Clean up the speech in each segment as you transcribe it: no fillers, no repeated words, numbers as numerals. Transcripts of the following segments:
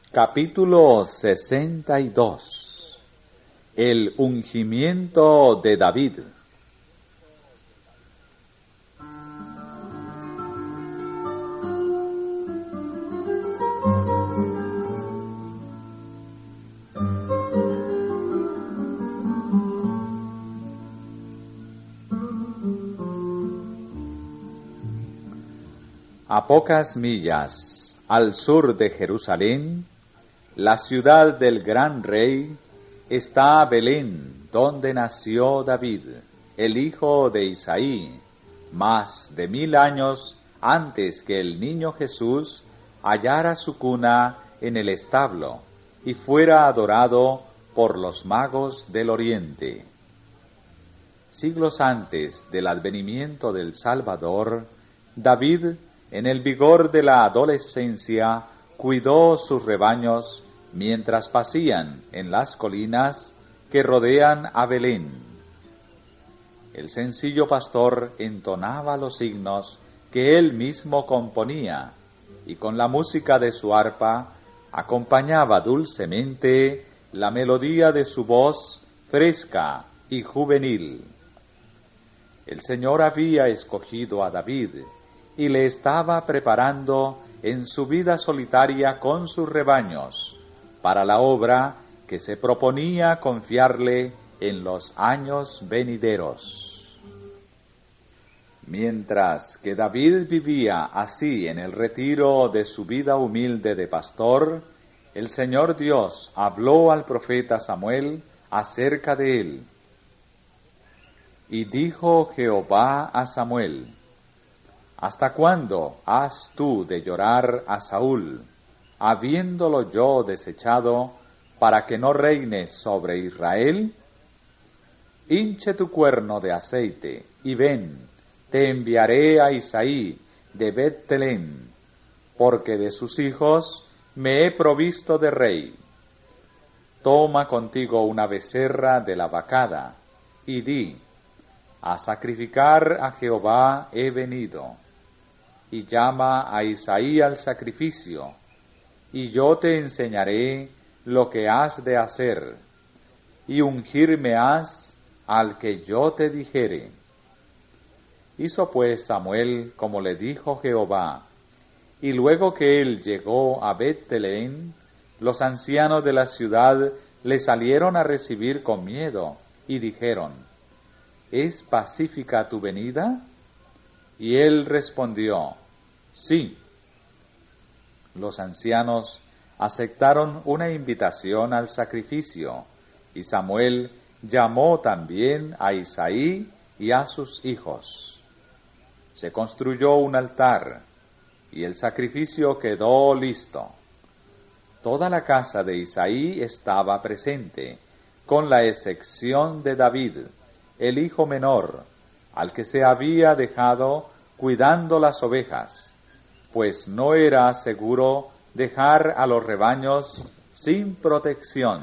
Capítulo 62. El ungimiento de David. A pocas millas al sur de Jerusalén, la ciudad del gran rey, está Belén, donde nació David, el hijo de Isaí, más de 1000 años antes que el niño Jesús hallara su cuna en el establo y fuera adorado por los magos del oriente. Siglos antes del advenimiento del Salvador, David, en el vigor de la adolescencia, cuidó sus rebaños mientras pasían en las colinas que rodean a Belén. El sencillo pastor entonaba los himnos que él mismo componía y con la música de su arpa acompañaba dulcemente la melodía de su voz fresca y juvenil. El Señor había escogido a David y le estaba preparando en su vida solitaria con sus rebaños para la obra que se proponía confiarle en los años venideros. Mientras que David vivía así en el retiro de su vida humilde de pastor, el Señor Dios habló al profeta Samuel acerca de él. Y dijo Jehová a Samuel: ¿Hasta cuándo has tú de llorar a Saúl, habiéndolo yo desechado, para que no reines sobre Israel? Hinche tu cuerno de aceite, y ven, te enviaré a Isaí de Bet-Telén, porque de sus hijos me he provisto de rey. Toma contigo una becerra de la vacada, y di: a sacrificar a Jehová he venido. Y llama a Isaí al sacrificio, y yo te enseñaré lo que has de hacer, y ungirme has al que yo te dijere. Hizo pues Samuel como le dijo Jehová, y luego que él llegó a Bet-Telén, los ancianos de la ciudad le salieron a recibir con miedo, y dijeron: ¿Es pacífica tu venida? Y él respondió: sí. Los ancianos aceptaron una invitación al sacrificio, y Samuel llamó también a Isaí y a sus hijos. Se construyó un altar, y el sacrificio quedó listo. Toda la casa de Isaí estaba presente, con la excepción de David, el hijo menor, al que se había dejado cuidando las ovejas, pues no era seguro dejar a los rebaños sin protección.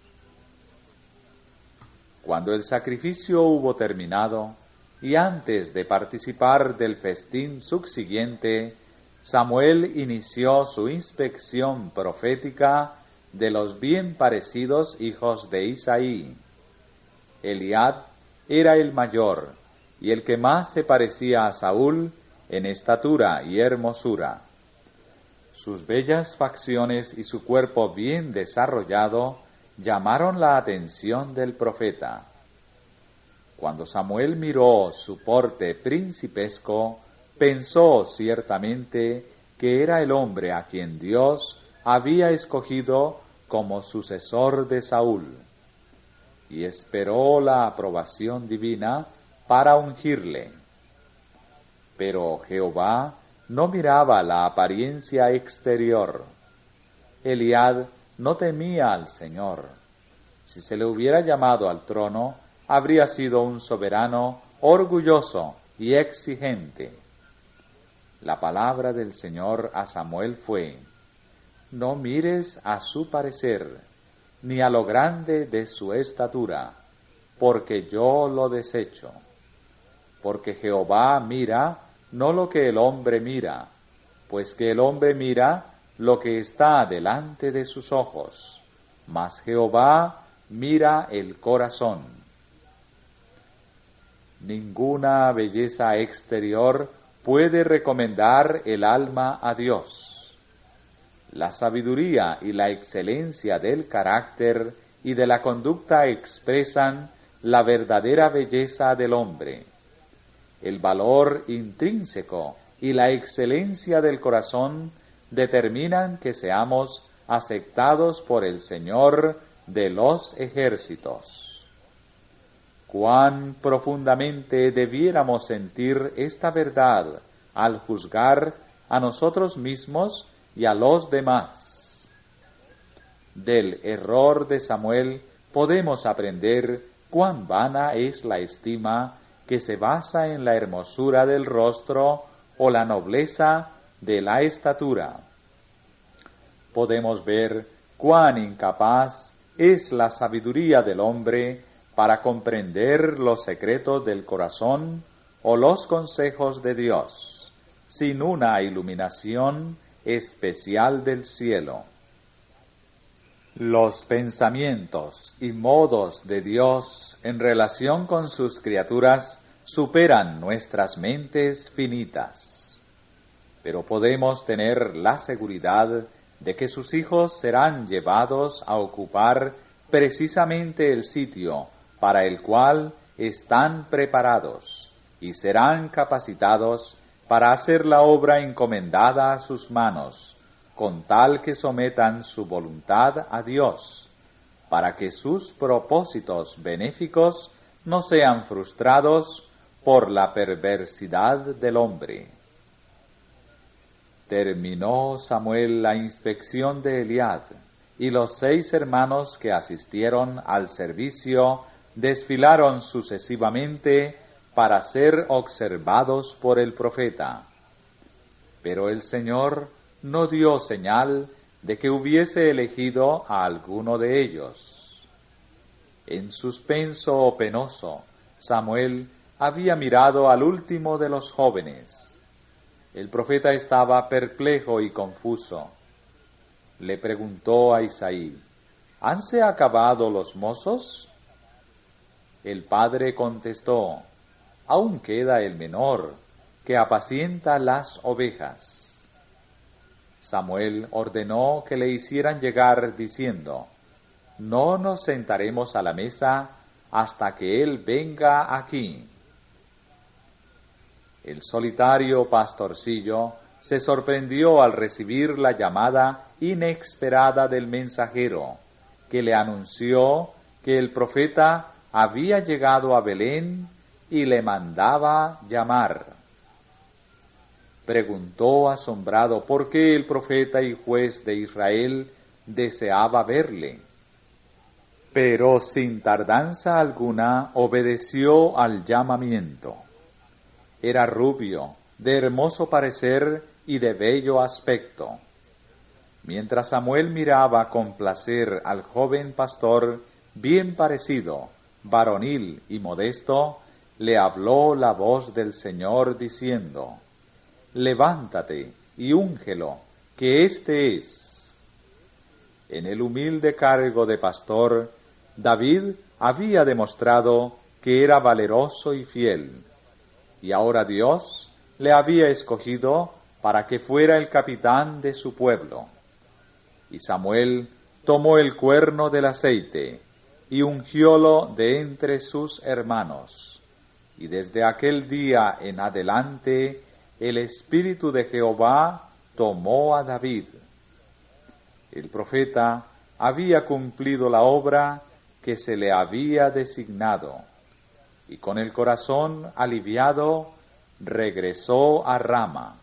Cuando el sacrificio hubo terminado, y antes de participar del festín subsiguiente, Samuel inició su inspección profética de los bien parecidos hijos de Isaí. Eliab era el mayor, y el que más se parecía a Saúl en estatura y hermosura. Sus bellas facciones y su cuerpo bien desarrollado llamaron la atención del profeta. Cuando Samuel miró su porte principesco, pensó ciertamente que era el hombre a quien Dios había escogido como sucesor de Saúl, y esperó la aprobación divina para ungirle. Pero Jehová no miraba la apariencia exterior. Eliab no temía al Señor. Si se le hubiera llamado al trono, habría sido un soberano orgulloso y exigente. La palabra del Señor a Samuel fue: no mires a su parecer, ni a lo grande de su estatura, porque yo lo desecho. Porque Jehová mira no lo que el hombre mira, pues que el hombre mira lo que está delante de sus ojos, mas Jehová mira el corazón. Ninguna belleza exterior puede recomendar el alma a Dios. La sabiduría y la excelencia del carácter y de la conducta expresan la verdadera belleza del hombre. El valor intrínseco y la excelencia del corazón determinan que seamos aceptados por el Señor de los ejércitos. Cuán profundamente debiéramos sentir esta verdad al juzgar a nosotros mismos y a los demás. Del error de Samuel podemos aprender cuán vana es la estima que se basa en la hermosura del rostro o la nobleza de la estatura. Podemos ver cuán incapaz es la sabiduría del hombre para comprender los secretos del corazón o los consejos de Dios, sin una iluminación especial del cielo. Los pensamientos y modos de Dios en relación con sus criaturas superan nuestras mentes finitas, pero podemos tener la seguridad de que sus hijos serán llevados a ocupar precisamente el sitio para el cual están preparados y serán capacitados para hacer la obra encomendada a sus manos, con tal que sometan su voluntad a Dios, para que sus propósitos benéficos no sean frustrados por la perversidad del hombre. Terminó Samuel la inspección de Eliab, y los 6 hermanos que asistieron al servicio desfilaron sucesivamente para ser observados por el profeta. Pero el Señor no dio señal de que hubiese elegido a alguno de ellos. En suspenso penoso, Samuel había mirado al último de los jóvenes. El profeta estaba perplejo y confuso. Le preguntó a Isaí: ¿hanse acabado los mozos? El padre contestó: aún queda el menor, que apacienta las ovejas. Samuel ordenó que le hicieran llegar, diciendo: no nos sentaremos a la mesa hasta que él venga aquí. El solitario pastorcillo se sorprendió al recibir la llamada inesperada del mensajero, que le anunció que el profeta había llegado a Belén y le mandaba llamar. Preguntó asombrado por qué el profeta y juez de Israel deseaba verle. Pero sin tardanza alguna obedeció al llamamiento. Era rubio, de hermoso parecer y de bello aspecto. Mientras Samuel miraba con placer al joven pastor, bien parecido, varonil y modesto, le habló la voz del Señor diciendo: levántate y úngelo, que éste es. En el humilde cargo de pastor, David había demostrado que era valeroso y fiel, y ahora Dios le había escogido para que fuera el capitán de su pueblo. Y Samuel tomó el cuerno del aceite y ungiólo de entre sus hermanos. Y desde aquel día en adelante el Espíritu de Jehová tomó a David. El profeta había cumplido la obra que se le había designado, y con el corazón aliviado regresó a Rama.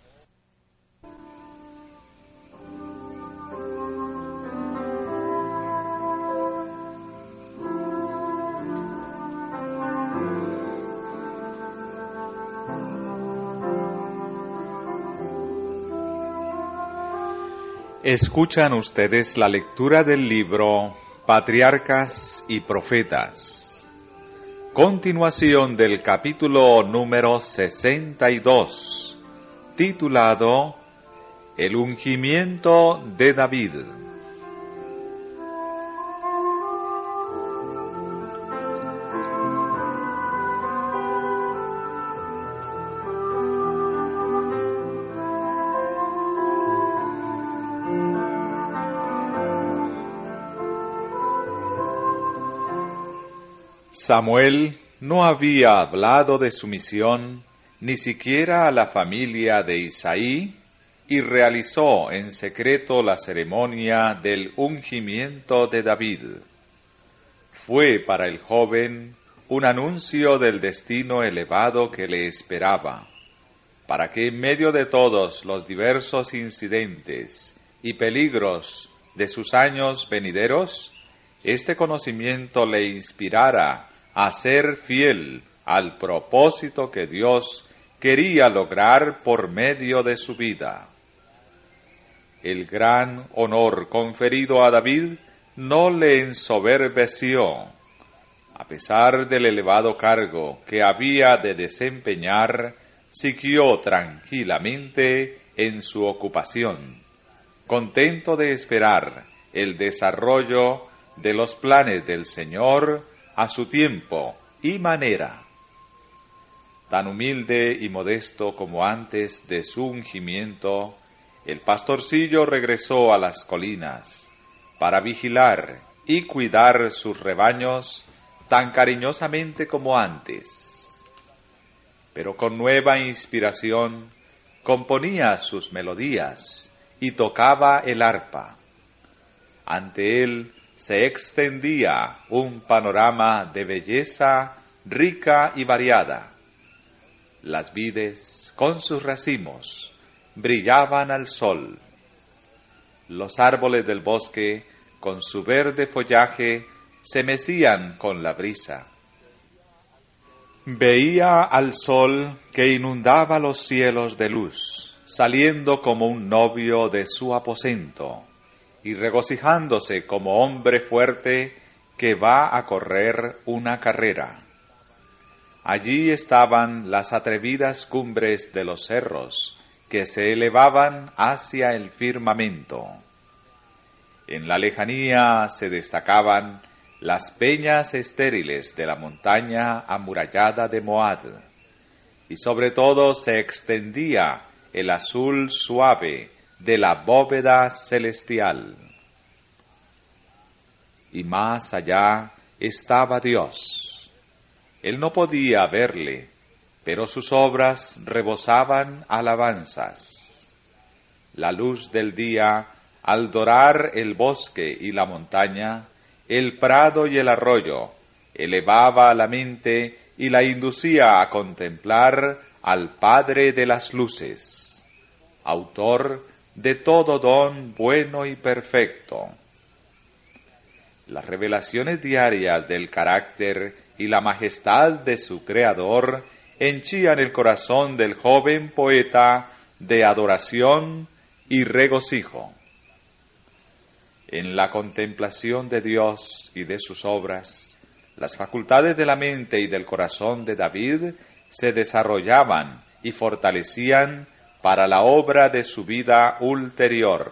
Escuchan ustedes la lectura del libro Patriarcas y Profetas. Continuación del capítulo número 62, titulado El ungimiento de David. Samuel no había hablado de su misión ni siquiera a la familia de Isaí, y realizó en secreto la ceremonia del ungimiento de David. Fue para el joven un anuncio del destino elevado que le esperaba, para que en medio de todos los diversos incidentes y peligros de sus años venideros, este conocimiento le inspirara a ser fiel al propósito que Dios quería lograr por medio de su vida. El gran honor conferido a David no le ensoberbeció. A pesar del elevado cargo que había de desempeñar, siguió tranquilamente en su ocupación, contento de esperar el desarrollo de los planes del Señor a su tiempo y manera. Tan humilde y modesto como antes de su ungimiento, el pastorcillo regresó a las colinas para vigilar y cuidar sus rebaños tan cariñosamente como antes. Pero con nueva inspiración componía sus melodías y tocaba el arpa. Ante él se extendía un panorama de belleza rica y variada. Las vides, con sus racimos, brillaban al sol. Los árboles del bosque, con su verde follaje, se mecían con la brisa. Veía al sol que inundaba los cielos de luz, saliendo como un novio de su aposento, y regocijándose como hombre fuerte que va a correr una carrera. Allí estaban las atrevidas cumbres de los cerros, que se elevaban hacia el firmamento. En la lejanía se destacaban las peñas estériles de la montaña amurallada de Moab, y sobre todo se extendía el azul suave de la bóveda celestial. Y más allá estaba Dios. Él no podía verle, pero sus obras rebosaban alabanzas. La luz del día, al dorar el bosque y la montaña, el prado y el arroyo, elevaba la mente y la inducía a contemplar al Padre de las luces, autor de todo don bueno y perfecto. Las revelaciones diarias del carácter y la majestad de su Creador henchían el corazón del joven poeta de adoración y regocijo. En la contemplación de Dios y de sus obras, las facultades de la mente y del corazón de David se desarrollaban y fortalecían para la obra de su vida ulterior.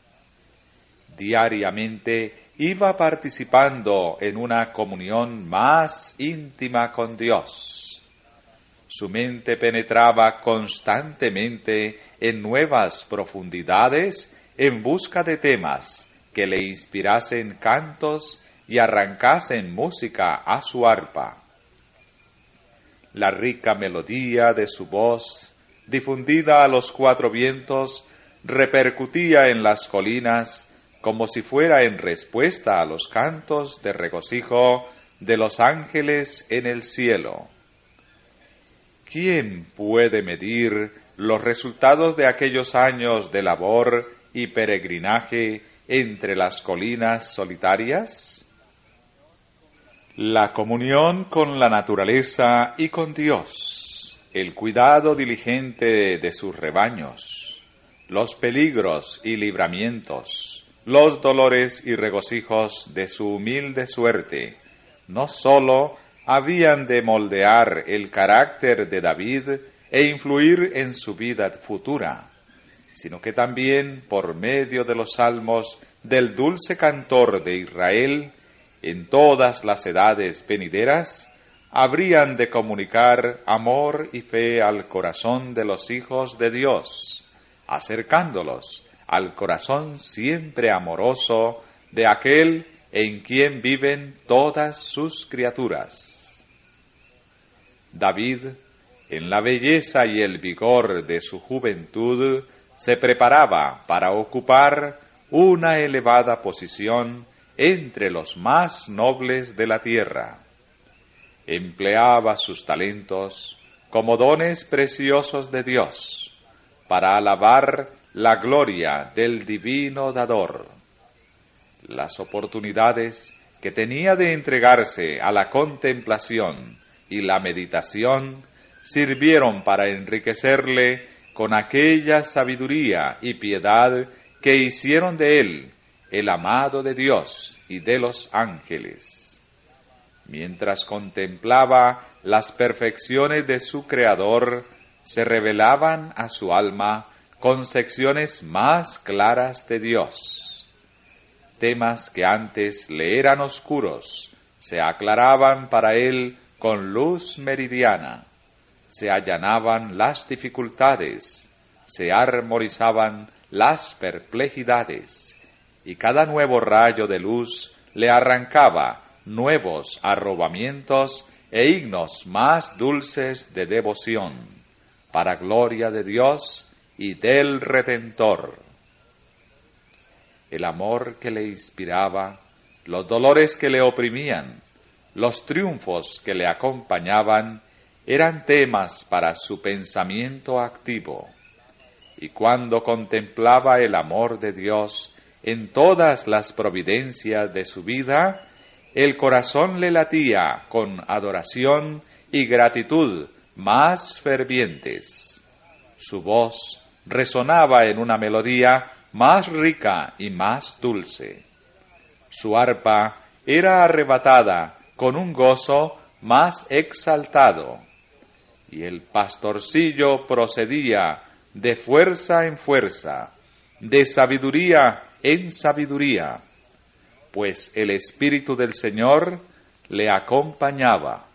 Diariamente iba participando en una comunión más íntima con Dios. Su mente penetraba constantemente en nuevas profundidades en busca de temas que le inspirasen cantos y arrancasen música a su arpa. La rica melodía de su voz, difundida a los cuatro vientos, repercutía en las colinas como si fuera en respuesta a los cantos de regocijo de los ángeles en el cielo. ¿Quién puede medir los resultados de aquellos años de labor y peregrinaje entre las colinas solitarias? La comunión con la naturaleza y con Dios, el cuidado diligente de sus rebaños, los peligros y libramientos, los dolores y regocijos de su humilde suerte, no sólo habían de moldear el carácter de David e influir en su vida futura, sino que también por medio de los salmos del dulce cantor de Israel, en todas las edades venideras, habrían de comunicar amor y fe al corazón de los hijos de Dios, acercándolos al corazón siempre amoroso de aquel en quien viven todas sus criaturas. David, en la belleza y el vigor de su juventud, se preparaba para ocupar una elevada posición entre los más nobles de la tierra. Empleaba sus talentos como dones preciosos de Dios para alabar la gloria del divino dador. Las oportunidades que tenía de entregarse a la contemplación y la meditación sirvieron para enriquecerle con aquella sabiduría y piedad que hicieron de él el amado de Dios y de los ángeles. Mientras contemplaba las perfecciones de su Creador, se revelaban a su alma concepciones más claras de Dios. Temas que antes le eran oscuros, se aclaraban para él con luz meridiana. Se allanaban las dificultades, se armonizaban las perplejidades, y cada nuevo rayo de luz le arrancaba nuevos arrobamientos e himnos más dulces de devoción, para gloria de Dios y del Redentor. El amor que le inspiraba, los dolores que le oprimían, los triunfos que le acompañaban, eran temas para su pensamiento activo. Y cuando contemplaba el amor de Dios en todas las providencias de su vida, el corazón le latía con adoración y gratitud más fervientes. Su voz resonaba en una melodía más rica y más dulce. Su arpa era arrebatada con un gozo más exaltado, y el pastorcillo procedía de fuerza en fuerza, de sabiduría en sabiduría, pues el Espíritu del Señor le acompañaba.